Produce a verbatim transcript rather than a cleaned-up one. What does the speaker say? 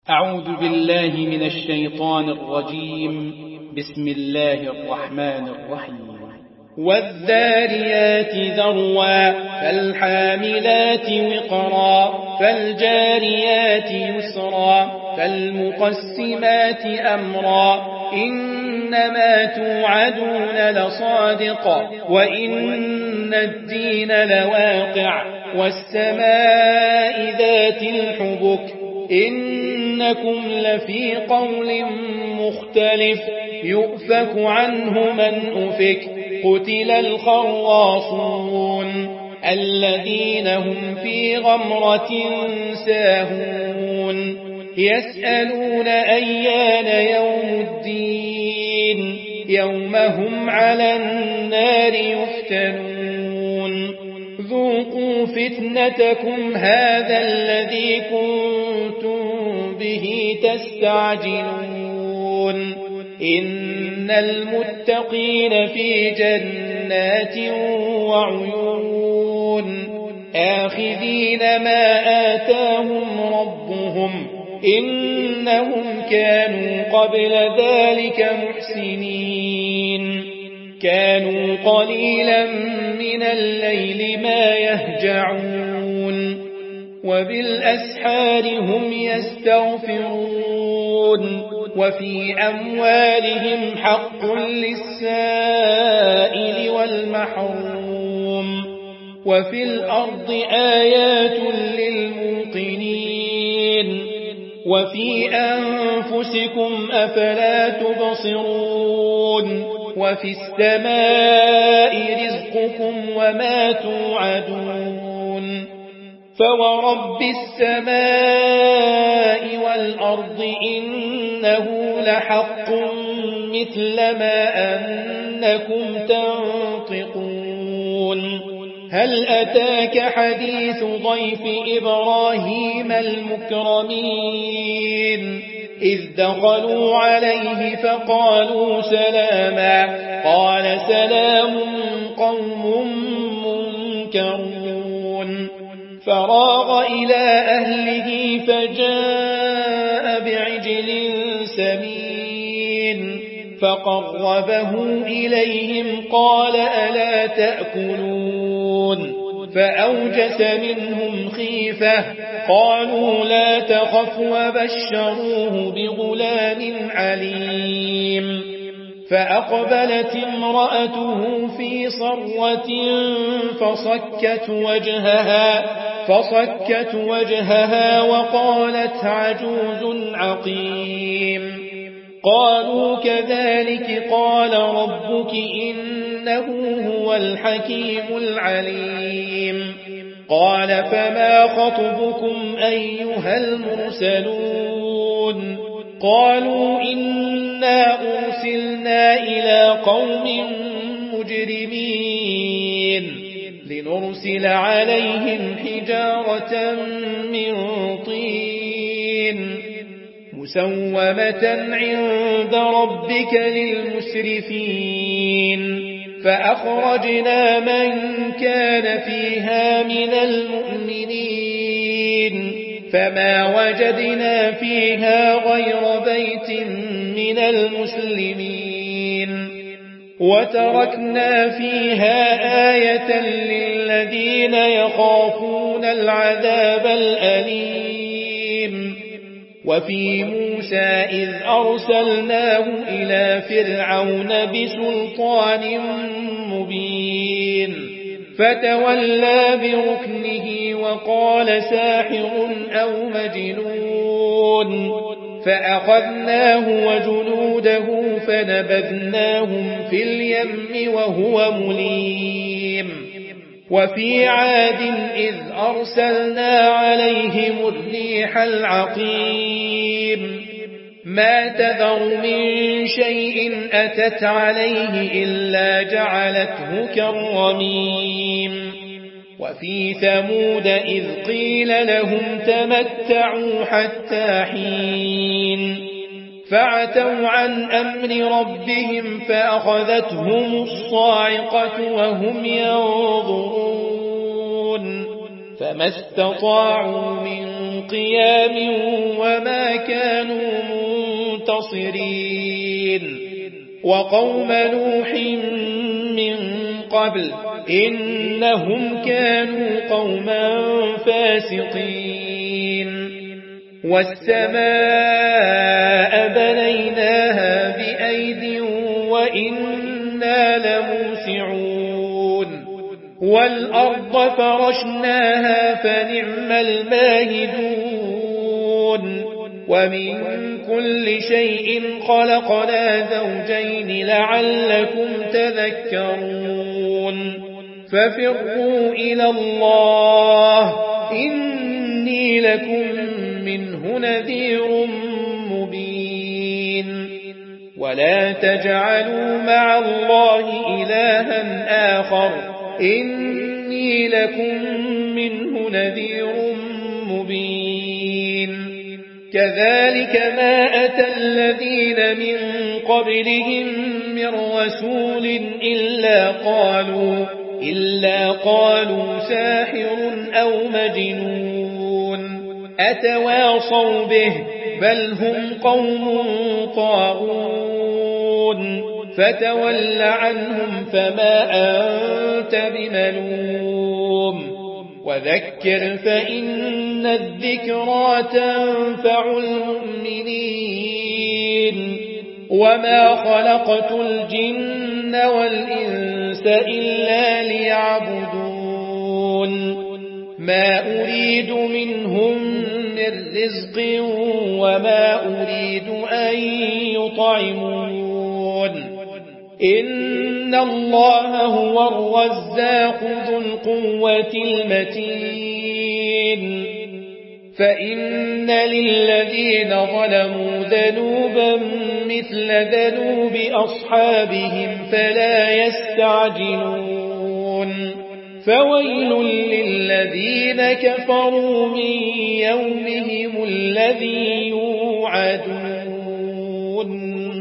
أعوذ بالله من الشيطان الرجيم. بسم الله الرحمن الرحيم. والذاريات ذروا فالحاملات وقرا فالجاريات يسرا فالمقسمات أمرا إنما توعدون لصادق وإن الدين لواقع والسماء ذات الحبك إنكم لفي قول مختلف يؤفك عنه من أفك قتل الخراصون الذين هم في غمرة ساهون يسألون أيان يوم الدين يوم هم على النار يفتنون ذوقوا فتنتكم هذا الذي كنتم به تستعجلون إن المتقين في جنات وعيون آخذين ما آتاهم ربهم إنهم كانوا قبل ذلك محسنين كانوا قليلا من الليل ما يهجعون وبالأسحار هم يستغفرون وفي أموالهم حق للسائل والمحروم وفي الأرض آيات للموقنين وفي أنفسكم أفلا تبصرون وفي السماء رزقكم وما توعدون فورب السماء والأرض إنه لحق مثل ما أنكم تنطقون هل أتاك حديث ضيف إبراهيم المكرمين إذ دخلوا عليه فقالوا سلاما قال سلام قوم منكرون فراغ إلى أهله فجاء بعجل سمين فقربه إليهم قال ألا تأكلون فأوجس منهم خيفة قالوا لا تخف وبشروه بغلام عليم فأقبلت امرأته في صرة فصكت وجهها فصكت وجهها وقالت عجوز عقيم قالوا كذلك قال ربك إنه هو الحكيم العليم قال فما خطبكم أيها المرسلون قالوا إنا أرسلنا إلى قوم مجرمين لنرسل عليهم حجارة من طين مسومة عند ربك للمسرفين فأخرجنا من كان فيها من المؤمنين فما وجدنا فيها غير بيت من المسلمين وتركنا فيها آية للذين يخافون العذاب الأليم وفي موسى إذ أرسلناه إلى فرعون بسلطان مبين فتولى بركنه وقال ساحر أو مجنون فأخذناه وجنوده فنبذناهم في اليم وهو مليم وفي عاد إذ أرسلنا عليهم الريح العقيم ما تذر من شيء أتت عليه إلا جعلته كالرميم وفي ثمود إذ قيل لهم تمتعوا حتى حين فعتوا عن أمر ربهم فأخذتهم الصاعقة وهم ينظرون فما استطاعوا من قيام وما كانوا منتصرين وقوم نوح من قبل إنهم كانوا قوما فاسقين والسماء بنيناها بأيد وإنا لموسعون والأرض فرشناها فنعم الماهدون ومن كل شيء خلقنا زوجين لعلكم تذكرون ففروا إلى الله إني لكم منه نذير مبين ولا تجعلوا مع الله إلها آخر إني لكم منه نذير مبين كذلك ما أتى الذين من قبلهم من رسول إلا قالوا إلا قالوا ساحر أو مجنون أتواصوا به بل هم قوم طاغون فتول عنهم فما أنت بملوم وذكر فإن الذكرى تنفع المؤمنين وما خلقت الجن والإنس إلا ليعبدون ما أريد منهم من رزق وما أريد أن يطعمون إن الله هو الرزاق ذو القوة المتين فإن للذين ظلموا ذنوبا مثل ذنوب أصحابهم فلا يستعجلون فويل للذين كفروا من يومهم الذي يوعدون